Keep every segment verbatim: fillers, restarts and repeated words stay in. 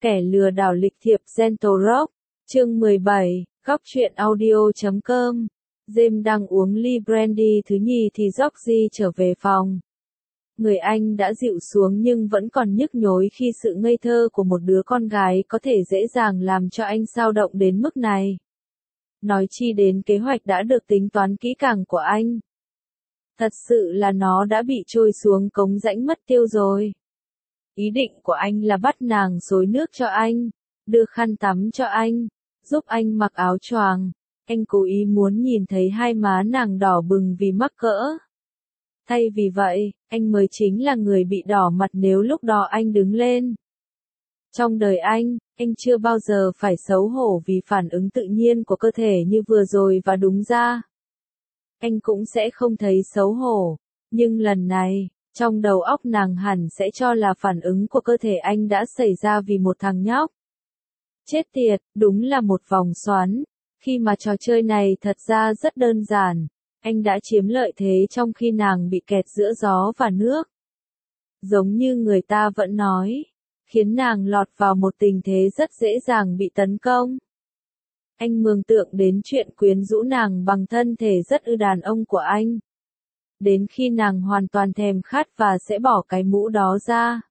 Kẻ lừa đảo lịch thiệp Gentle Rock, chương mười bảy, góc truyện audio chấm com. James đang uống ly brandy thứ nhì thì Georgie trở về phòng. Người anh đã dịu xuống nhưng vẫn còn nhức nhối khi sự ngây thơ của một đứa con gái có thể dễ dàng làm cho anh xao động đến mức này. Nói chi đến kế hoạch đã được tính toán kỹ càng của anh. Thật sự là nó đã bị trôi xuống cống rãnh mất tiêu rồi. Ý định của anh là bắt nàng xối nước cho anh, đưa khăn tắm cho anh, giúp anh mặc áo choàng. Anh cố ý muốn nhìn thấy hai má nàng đỏ bừng vì mắc cỡ. Thay vì vậy, anh mới chính là người bị đỏ mặt nếu lúc đó anh đứng lên. Trong đời anh, anh chưa bao giờ phải xấu hổ vì phản ứng tự nhiên của cơ thể như vừa rồi và đúng ra. Anh cũng sẽ không thấy xấu hổ, nhưng lần này, trong đầu óc nàng hẳn sẽ cho là phản ứng của cơ thể anh đã xảy ra vì một thằng nhóc. Chết tiệt, đúng là một vòng xoắn, khi mà trò chơi này thật ra rất đơn giản, anh đã chiếm lợi thế trong khi nàng bị kẹt giữa gió và nước. Giống như người ta vẫn nói, khiến nàng lọt vào một tình thế rất dễ dàng bị tấn công. Anh mường tượng đến chuyện quyến rũ nàng bằng thân thể rất ư đàn ông của anh. Đến khi nàng hoàn toàn thèm khát và sẽ bỏ cái mũ đó ra.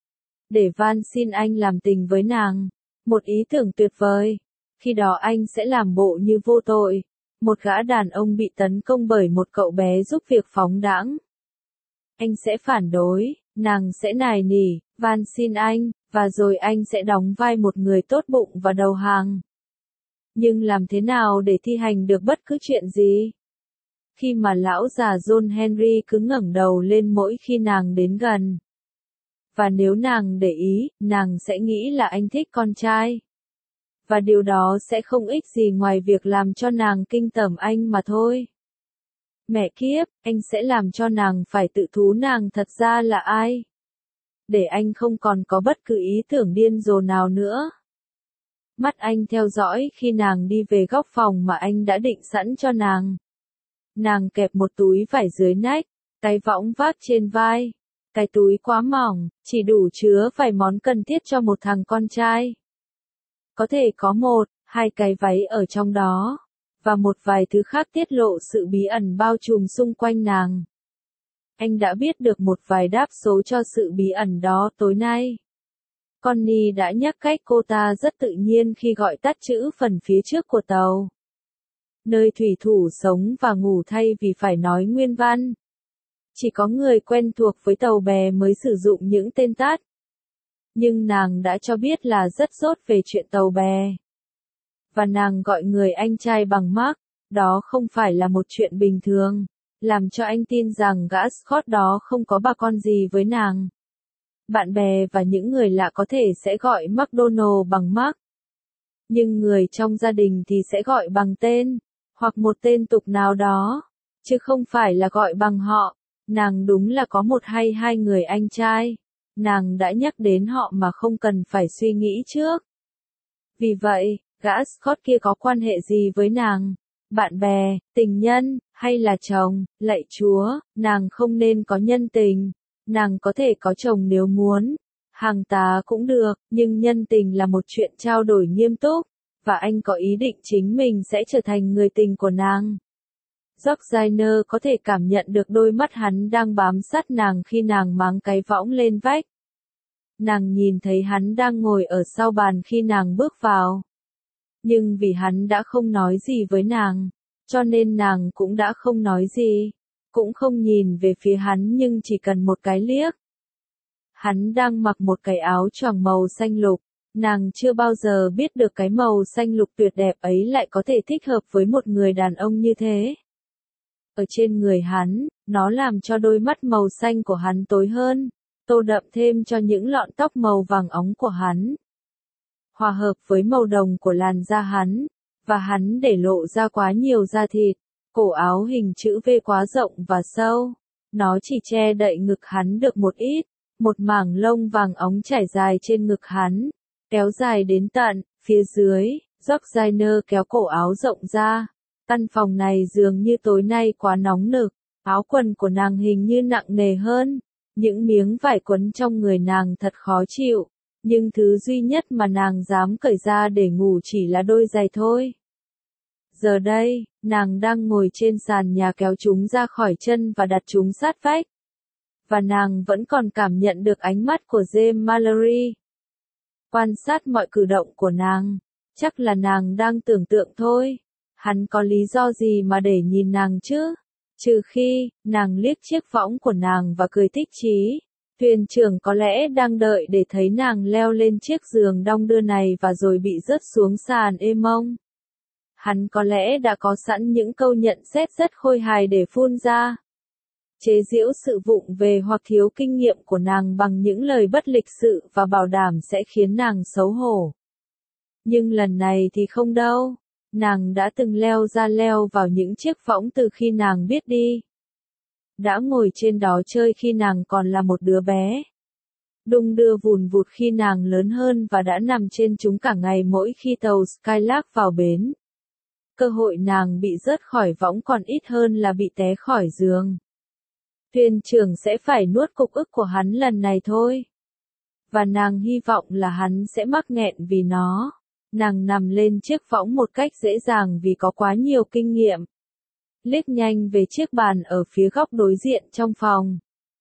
Để van xin anh làm tình với nàng. Một ý tưởng tuyệt vời. Khi đó anh sẽ làm bộ như vô tội. Một gã đàn ông bị tấn công bởi một cậu bé giúp việc phóng đãng. Anh sẽ phản đối, nàng sẽ nài nỉ, van xin anh, và rồi anh sẽ đóng vai một người tốt bụng và đầu hàng. Nhưng làm thế nào để thi hành được bất cứ chuyện gì? Khi mà lão già John Henry cứ ngẩng đầu lên mỗi khi nàng đến gần. Và nếu nàng để ý, nàng sẽ nghĩ là anh thích con trai. Và điều đó sẽ không ích gì ngoài việc làm cho nàng kinh tởm anh mà thôi. Mẹ kiếp, anh sẽ làm cho nàng phải tự thú nàng thật ra là ai. Để anh không còn có bất cứ ý tưởng điên rồ nào nữa. Mắt anh theo dõi khi nàng đi về góc phòng mà anh đã định sẵn cho nàng. Nàng kẹp một túi vải dưới nách, cái võng vác trên vai. Cái túi quá mỏng, chỉ đủ chứa vài món cần thiết cho một thằng con trai. Có thể có một, hai cái váy ở trong đó, và một vài thứ khác tiết lộ sự bí ẩn bao trùm xung quanh nàng. Anh đã biết được một vài đáp số cho sự bí ẩn đó tối nay. Connie đã nhắc cách cô ta rất tự nhiên khi gọi tắt chữ phần phía trước của tàu. Nơi thủy thủ sống và ngủ thay vì phải nói nguyên văn. Chỉ có người quen thuộc với tàu bè mới sử dụng những tên tắt. Nhưng nàng đã cho biết là rất dốt về chuyện tàu bè. Và nàng gọi người anh trai bằng Mark, đó không phải là một chuyện bình thường, làm cho anh tin rằng gã Scott đó không có bà con gì với nàng. Bạn bè và những người lạ có thể sẽ gọi McDonald bằng Mark. Nhưng người trong gia đình thì sẽ gọi bằng tên, hoặc một tên tục nào đó, chứ không phải là gọi bằng họ. Nàng đúng là có một hay hai người anh trai. Nàng đã nhắc đến họ mà không cần phải suy nghĩ trước. Vì vậy, gã Scott kia có quan hệ gì với nàng? Bạn bè, tình nhân, hay là chồng? Lạy Chúa, nàng không nên có nhân tình. Nàng có thể có chồng nếu muốn. Hàng tá cũng được, nhưng nhân tình là một chuyện trao đổi nghiêm túc. Và anh có ý định chính mình sẽ trở thành người tình của nàng. Georgina có thể cảm nhận được đôi mắt hắn đang bám sát nàng khi nàng mang cái võng lên vách. Nàng nhìn thấy hắn đang ngồi ở sau bàn khi nàng bước vào. Nhưng vì hắn đã không nói gì với nàng, cho nên nàng cũng đã không nói gì, cũng không nhìn về phía hắn nhưng chỉ cần một cái liếc. Hắn đang mặc một cái áo choàng màu xanh lục, nàng chưa bao giờ biết được cái màu xanh lục tuyệt đẹp ấy lại có thể thích hợp với một người đàn ông như thế. Ở trên người hắn, nó làm cho đôi mắt màu xanh của hắn tối hơn, tô đậm thêm cho những lọn tóc màu vàng óng của hắn. Hòa hợp với màu đồng của làn da hắn, và hắn để lộ ra quá nhiều da thịt, cổ áo hình chữ V quá rộng và sâu. Nó chỉ che đậy ngực hắn được một ít, một mảng lông vàng óng trải dài trên ngực hắn, kéo dài đến tận, phía dưới, Georgina kéo cổ áo rộng ra. Căn phòng này dường như tối nay quá nóng nực, áo quần của nàng hình như nặng nề hơn, những miếng vải quấn trong người nàng thật khó chịu, Nhưng thứ duy nhất mà nàng dám cởi ra để ngủ chỉ là đôi giày thôi. Giờ đây, nàng đang ngồi trên sàn nhà kéo chúng ra khỏi chân và đặt chúng sát vách. Và nàng vẫn còn cảm nhận được ánh mắt của James Mallory. Quan sát mọi cử động của nàng, chắc là nàng đang tưởng tượng thôi. Hắn có lý do gì mà để nhìn nàng chứ? Trừ khi, nàng liếc chiếc võng của nàng và cười thích chí. Thuyền trưởng có lẽ đang đợi để thấy nàng leo lên chiếc giường đong đưa này và rồi bị rớt xuống sàn êm mông. Hắn có lẽ đã có sẵn những câu nhận xét rất khôi hài để phun ra. Chế giễu sự vụng về hoặc thiếu kinh nghiệm của nàng bằng những lời bất lịch sự và bảo đảm sẽ khiến nàng xấu hổ. Nhưng lần này thì không đâu. Nàng đã từng leo ra leo vào những chiếc võng từ khi nàng biết đi. Đã ngồi trên đó chơi khi nàng còn là một đứa bé. Đung đưa vùn vụt khi nàng lớn hơn và đã nằm trên chúng cả ngày mỗi khi tàu Skylark vào bến. Cơ hội nàng bị rớt khỏi võng còn ít hơn là bị té khỏi giường. Thuyền trưởng sẽ phải nuốt cục ức của hắn lần này thôi. Và nàng hy vọng là hắn sẽ mắc nghẹn vì nó. Nàng nằm lên chiếc võng một cách dễ dàng vì có quá nhiều kinh nghiệm. Liếc nhanh về chiếc bàn ở phía góc đối diện trong phòng.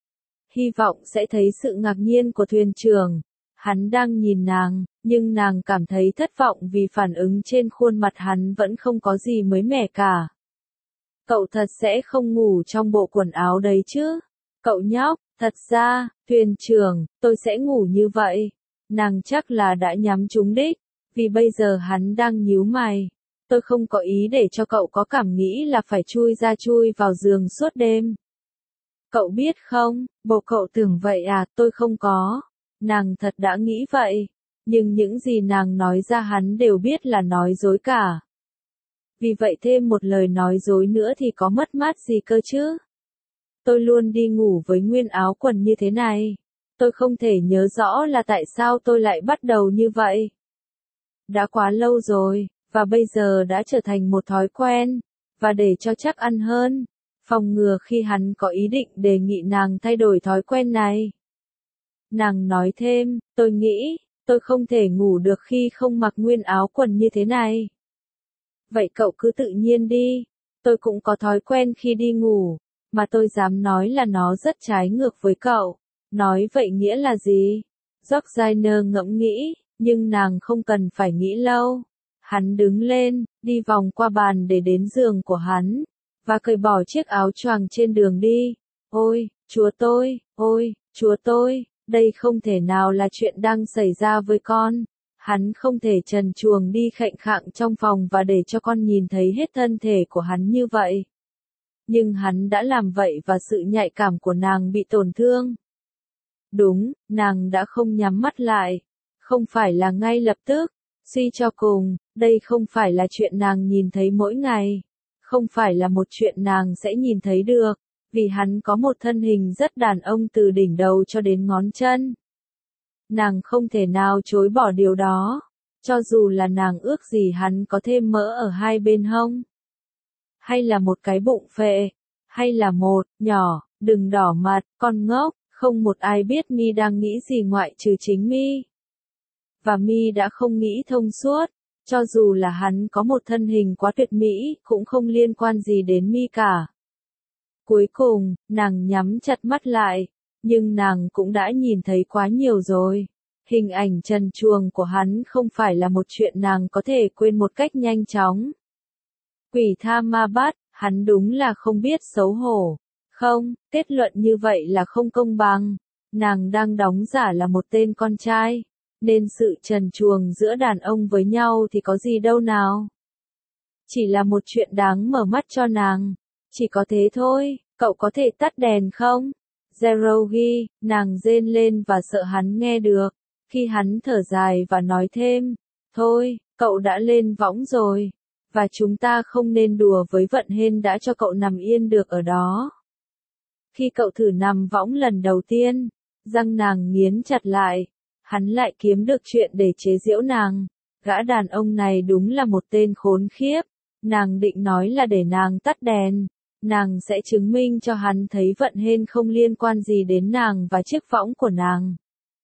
Hy vọng sẽ thấy sự ngạc nhiên của thuyền trưởng. Hắn đang nhìn nàng, nhưng nàng cảm thấy thất vọng vì phản ứng trên khuôn mặt hắn vẫn không có gì mới mẻ cả. Cậu thật sẽ không ngủ trong bộ quần áo đấy chứ? Cậu nhóc, thật ra, thuyền trưởng, tôi sẽ ngủ như vậy. Nàng chắc là đã nhắm trúng đích, vì bây giờ hắn đang nhíu mày. Tôi không có ý để cho cậu có cảm nghĩ là phải chui ra chui vào giường suốt đêm. Cậu biết không, bộ cậu tưởng vậy à, tôi không có. Nàng thật đã nghĩ vậy, nhưng những gì nàng nói ra hắn đều biết là nói dối cả. Vì vậy thêm một lời nói dối nữa thì có mất mát gì cơ chứ? Tôi luôn đi ngủ với nguyên áo quần như thế này. Tôi không thể nhớ rõ là tại sao tôi lại bắt đầu như vậy. Đã quá lâu rồi, và bây giờ đã trở thành một thói quen. Và để cho chắc ăn hơn, phòng ngừa khi hắn có ý định đề nghị nàng thay đổi thói quen này. Nàng nói thêm, tôi nghĩ, tôi không thể ngủ được khi không mặc nguyên áo quần như thế này. Vậy cậu cứ tự nhiên đi, tôi cũng có thói quen khi đi ngủ, mà tôi dám nói là nó rất trái ngược với cậu. Nói vậy nghĩa là gì? Georgina ngẫm nghĩ, nhưng nàng không cần phải nghĩ lâu. Hắn đứng lên, đi vòng qua bàn để đến giường của hắn, và cởi bỏ chiếc áo choàng trên đường đi. Ôi, chúa tôi, ôi, chúa tôi, đây không thể nào là chuyện đang xảy ra với con. Hắn không thể trần truồng đi khệnh khạng trong phòng và để cho con nhìn thấy hết thân thể của hắn như vậy. Nhưng hắn đã làm vậy và sự nhạy cảm của nàng bị tổn thương. Đúng, nàng đã không nhắm mắt lại. Không phải là ngay lập tức. Suy cho cùng, đây không phải là chuyện nàng nhìn thấy mỗi ngày. Không phải là một chuyện nàng sẽ nhìn thấy được. Vì hắn có một thân hình rất đàn ông từ đỉnh đầu cho đến ngón chân. Nàng không thể nào chối bỏ điều đó. Cho dù là nàng ước gì hắn có thêm mỡ ở hai bên hông. Hay là một cái bụng phệ. Hay là một, nhỏ, đừng đỏ mặt, con ngốc. Không một ai biết Mi đang nghĩ gì ngoại trừ chính Mi. Và Mi đã không nghĩ thông suốt. Cho dù là hắn có một thân hình quá tuyệt mỹ, cũng không liên quan gì đến Mi cả. Cuối cùng, nàng nhắm chặt mắt lại. Nhưng nàng cũng đã nhìn thấy quá nhiều rồi. Hình ảnh trần truồng của hắn không phải là một chuyện nàng có thể quên một cách nhanh chóng. Quỷ tha ma bắt, hắn đúng là không biết xấu hổ. Không, kết luận như vậy là không công bằng. Nàng đang đóng giả là một tên con trai. Nên sự trần truồng giữa đàn ông với nhau thì có gì đâu nào. Chỉ là một chuyện đáng mở mắt cho nàng. Chỉ có thế thôi, cậu có thể tắt đèn không? Zerogi, nàng rên lên và sợ hắn nghe được. Khi hắn thở dài và nói thêm, thôi, cậu đã lên võng rồi. Và chúng ta không nên đùa với vận hên đã cho cậu nằm yên được ở đó. Khi cậu thử nằm võng lần đầu tiên, răng nàng nghiến chặt lại. Hắn lại kiếm được chuyện để chế giễu nàng. Gã đàn ông này đúng là một tên khốn khiếp. Nàng định nói là để nàng tắt đèn. Nàng sẽ chứng minh cho hắn thấy vận hên không liên quan gì đến nàng và chiếc võng của nàng.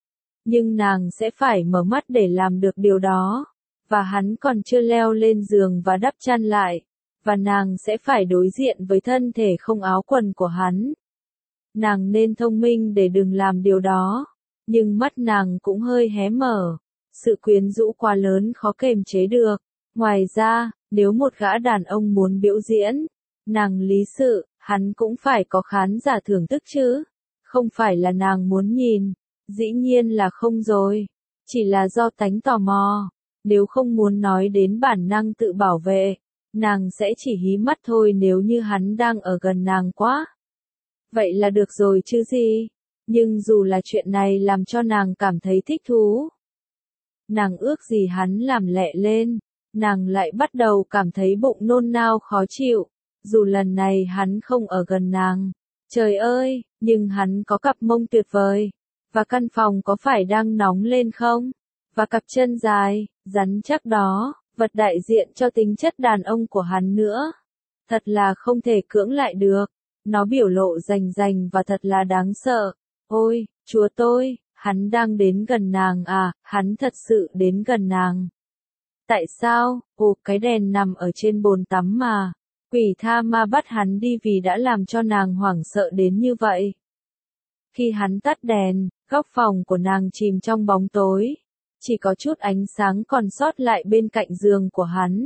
nhưng nàng sẽ phải mở mắt để làm được điều đó. Và hắn còn chưa leo lên giường và đắp chăn lại, và nàng sẽ phải đối diện với thân thể không áo quần của hắn. Nàng nên thông minh để đừng làm điều đó, nhưng mắt nàng cũng hơi hé mở, sự quyến rũ quá lớn khó kềm chế được. Ngoài ra, nếu một gã đàn ông muốn biểu diễn, nàng lý sự, hắn cũng phải có khán giả thưởng thức chứ. Không phải là nàng muốn nhìn, dĩ nhiên là không rồi, chỉ là do tánh tò mò. Nếu không muốn nói đến bản năng tự bảo vệ, nàng sẽ chỉ hí mắt thôi nếu như hắn đang ở gần nàng quá. Vậy là được rồi chứ gì? Nhưng dù là chuyện này làm cho nàng cảm thấy thích thú, nàng ước gì hắn làm lẹ lên, nàng lại bắt đầu cảm thấy bụng nôn nao khó chịu, dù lần này hắn không ở gần nàng. Trời ơi, nhưng hắn có cặp mông tuyệt vời, và căn phòng có phải đang nóng lên không? Và cặp chân dài, rắn chắc đó, vật đại diện cho tính chất đàn ông của hắn nữa. Thật là không thể cưỡng lại được, nó biểu lộ rành rành và thật là đáng sợ. Ôi, Chúa tôi, hắn đang đến gần nàng à, hắn thật sự đến gần nàng. Tại sao? Ồ, cái đèn nằm ở trên bồn tắm mà. Quỷ tha ma bắt hắn đi vì đã làm cho nàng hoảng sợ đến như vậy. Khi hắn tắt đèn, góc phòng của nàng chìm trong bóng tối. Chỉ có chút ánh sáng còn sót lại bên cạnh giường của hắn.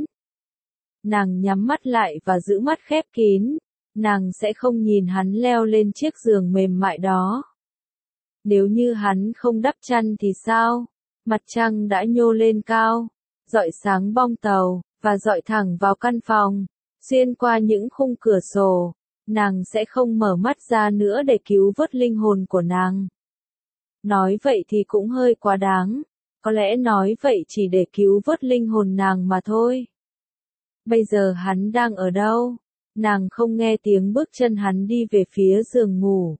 Nàng nhắm mắt lại và giữ mắt khép kín. Nàng sẽ không nhìn hắn leo lên chiếc giường mềm mại đó. Nếu như hắn không đắp chăn thì sao? Mặt trăng đã nhô lên cao, rọi sáng bong tàu, và rọi thẳng vào căn phòng, xuyên qua những khung cửa sổ. Nàng sẽ không mở mắt ra nữa để cứu vớt linh hồn của nàng. Nói vậy thì cũng hơi quá đáng. Có lẽ nói vậy chỉ để cứu vớt linh hồn nàng mà thôi. Bây giờ hắn đang ở đâu? Nàng không nghe tiếng bước chân hắn đi về phía giường ngủ.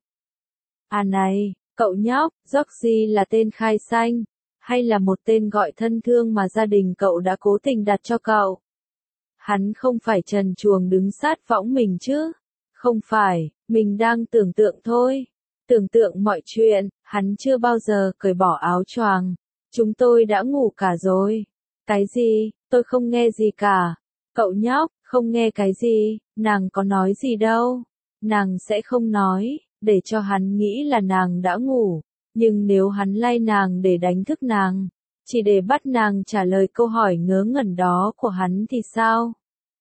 À này, cậu nhóc, Georgie là tên khai xanh, hay là một tên gọi thân thương mà gia đình cậu đã cố tình đặt cho cậu? Hắn không phải trần truồng đứng sát võng mình chứ? Không phải, mình đang tưởng tượng thôi. Tưởng tượng mọi chuyện, hắn chưa bao giờ cởi bỏ áo choàng. Chúng tôi đã ngủ cả rồi. Cái gì? Tôi không nghe gì cả. Cậu nhóc, không nghe cái gì, nàng có nói gì đâu. Nàng sẽ không nói, để cho hắn nghĩ là nàng đã ngủ. Nhưng nếu hắn lay nàng để đánh thức nàng, chỉ để bắt nàng trả lời câu hỏi ngớ ngẩn đó của hắn thì sao?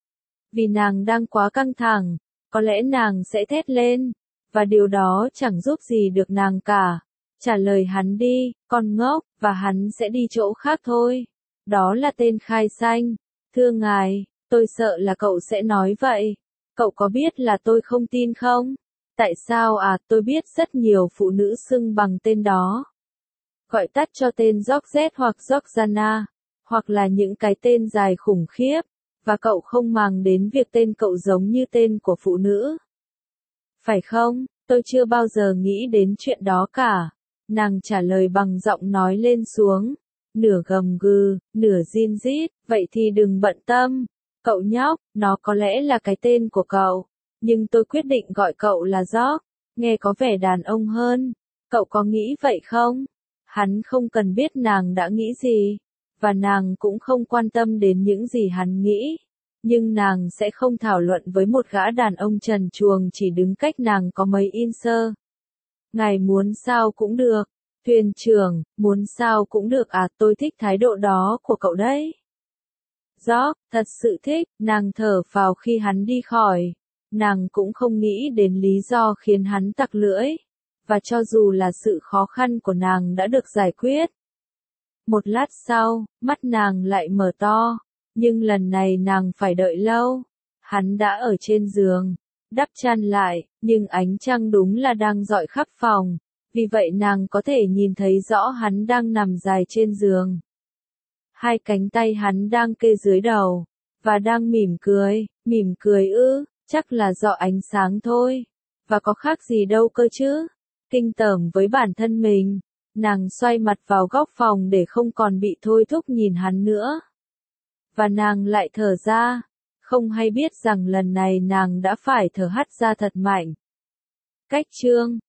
Vì nàng đang quá căng thẳng, có lẽ nàng sẽ thét lên, và điều đó chẳng giúp gì được nàng cả. Trả lời hắn đi, con ngốc, và hắn sẽ đi chỗ khác thôi. Đó là tên khai xanh. Thưa ngài, tôi sợ là cậu sẽ nói vậy. Cậu có biết là tôi không tin không? Tại sao à, tôi biết rất nhiều phụ nữ xưng bằng tên đó. Gọi tắt cho tên Georgette hoặc Georgiana, hoặc là những cái tên dài khủng khiếp, và cậu không màng đến việc tên cậu giống như tên của phụ nữ. Phải không? Tôi chưa bao giờ nghĩ đến chuyện đó cả. Nàng trả lời bằng giọng nói lên xuống, nửa gầm gừ, nửa rin rít, vậy thì đừng bận tâm. Cậu nhóc, nó có lẽ là cái tên của cậu, nhưng tôi quyết định gọi cậu là George, nghe có vẻ đàn ông hơn. Cậu có nghĩ vậy không? Hắn không cần biết nàng đã nghĩ gì, và nàng cũng không quan tâm đến những gì hắn nghĩ. Nhưng nàng sẽ không thảo luận với một gã đàn ông trần truồng chỉ đứng cách nàng có mấy inch. Ngài muốn sao cũng được. Thuyền trưởng, muốn sao cũng được à, tôi thích thái độ đó của cậu đấy. George, thật sự thích, nàng thở phào khi hắn đi khỏi. Nàng cũng không nghĩ đến lý do khiến hắn tặc lưỡi. Và cho dù là sự khó khăn của nàng đã được giải quyết. Một lát sau, mắt nàng lại mở to. Nhưng lần này nàng phải đợi lâu. Hắn đã ở trên giường, đắp chăn lại, nhưng ánh trăng đúng là đang rọi khắp phòng. Vì vậy nàng có thể nhìn thấy rõ hắn đang nằm dài trên giường. Hai cánh tay hắn đang kê dưới đầu, và đang mỉm cười, mỉm cười ư, chắc là do ánh sáng thôi. Và có khác gì đâu cơ chứ. Kinh tởm với bản thân mình, nàng xoay mặt vào góc phòng để không còn bị thôi thúc nhìn hắn nữa. Và nàng lại thở ra, không hay biết rằng lần này nàng đã phải thở hắt ra thật mạnh. Cách chương